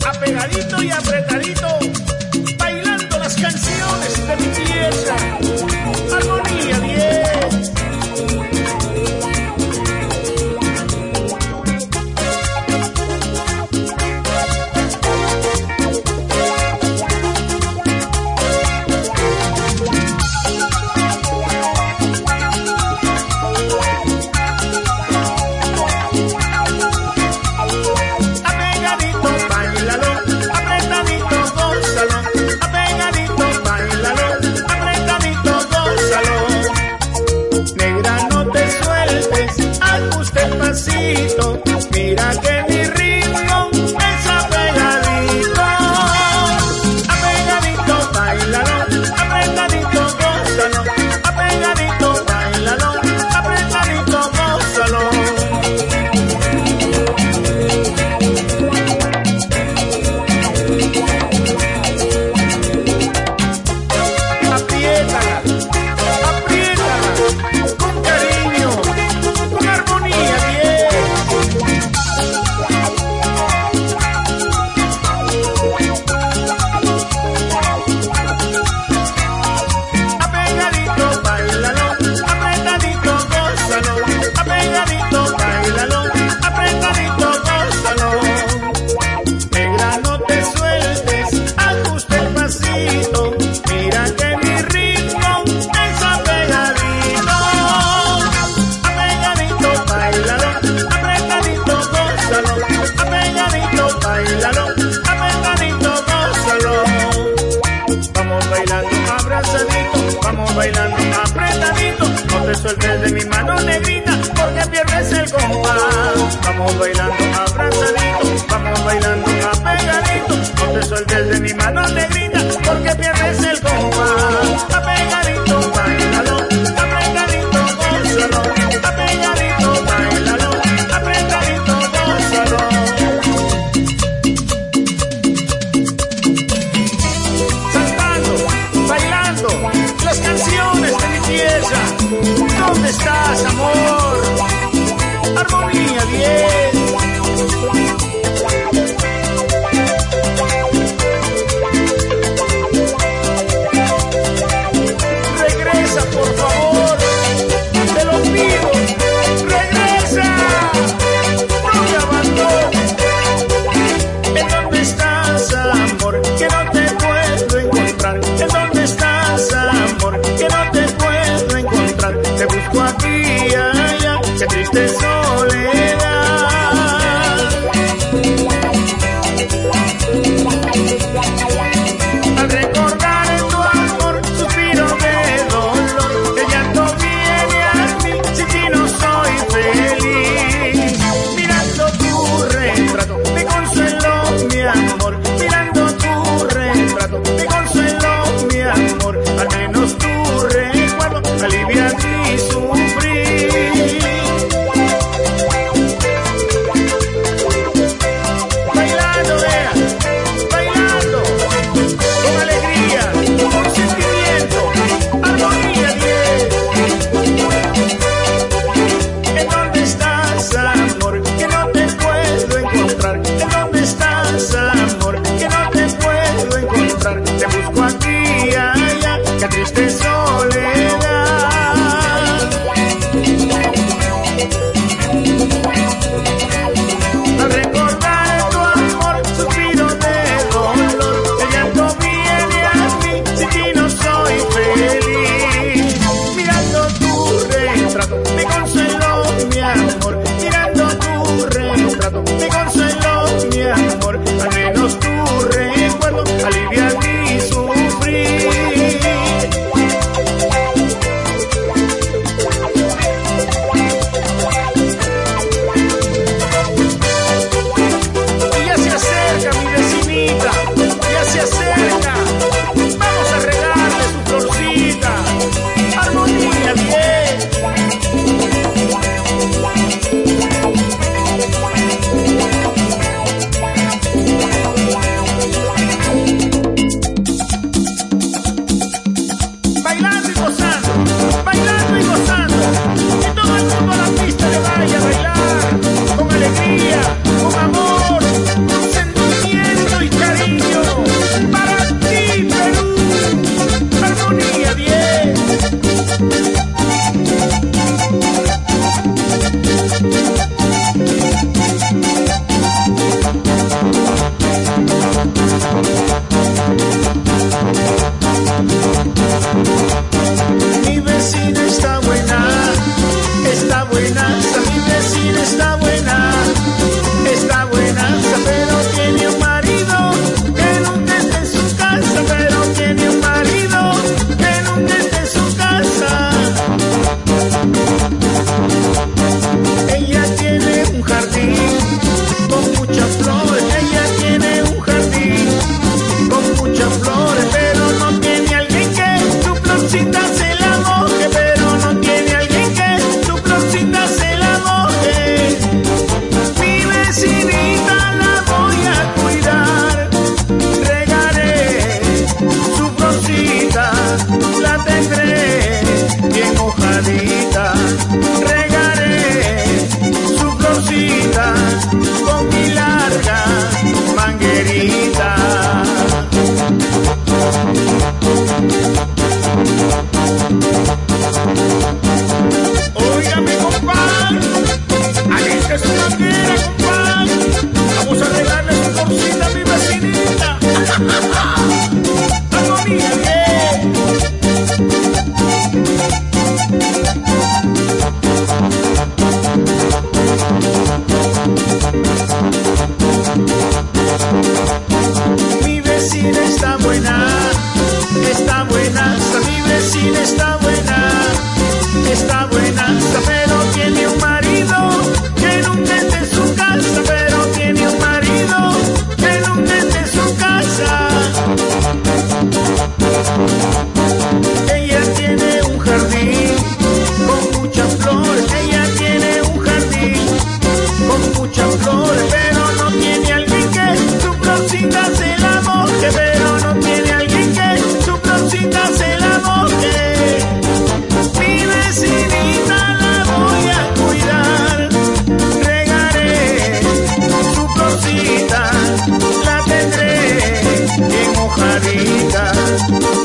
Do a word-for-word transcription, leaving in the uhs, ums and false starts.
apegadito y apretadito, bailando las canciones de mi tierra. Armonía diez. Mira que mi ritmo es apegadito, apegadito, bailalo, apretadito, gózalo, apegadito, bailalo, apretadito, gózalo. Apriétala, apriétala, con cariño, con armonía diez. Vamos bailando apretadito, no te sueltes de mi mano negrita, porque pierdes el compás. Vamos bailando abrazadito, vamos bailando apegadito, no te sueltes de mi mano negrita, porque pierdes el compás. Apegadito, bailalo, apretadito, gózalo, apegadito, bailalo, apretadito, gózalo. Las canciones de mi tierra, ¿dónde estás, amor? Armonía diez. Regresa, por favor, te lo pido, regresa, no me abandones. ¿En dónde estás, amor? Que no te puedo encontrar. ¿En dónde estás, amor? Que no te puedo encontrar. Te busco aquí y allá, qué triste soledad. Al recordar tu amor, suspiro de dolor. El llanto viene a mí, sin ti no soy feliz. Mirando tu retrato, me consuelo, mi amor. Mirando tu retrato, me consuelo, mi amor. Al menos tu recuerdo alivia mi sufrir. Bailando, vea, bailando, con alegría, con sentimiento, armonía diez. ¿En dónde estás, amor? Que no te puedo encontrar. ¿En dónde estás, amor? Que no te puedo encontrar. Te busco aquí y allá, qué triste soledad. Al recordar tu amor, suspiro de dolor. El llanto viene a mí, sin ti no soy feliz. Mirando tu retrato, me consuelo, mi amor. Mirando tu retrato, me consuelo, mi amor. Al menos tu recuerdo alivia mi sufrir. Y ya se acerca mi vecinita, ya se acerca. Vamos a regarle su florcita. Armonía diez. mojadita, la tendré bien mojadita.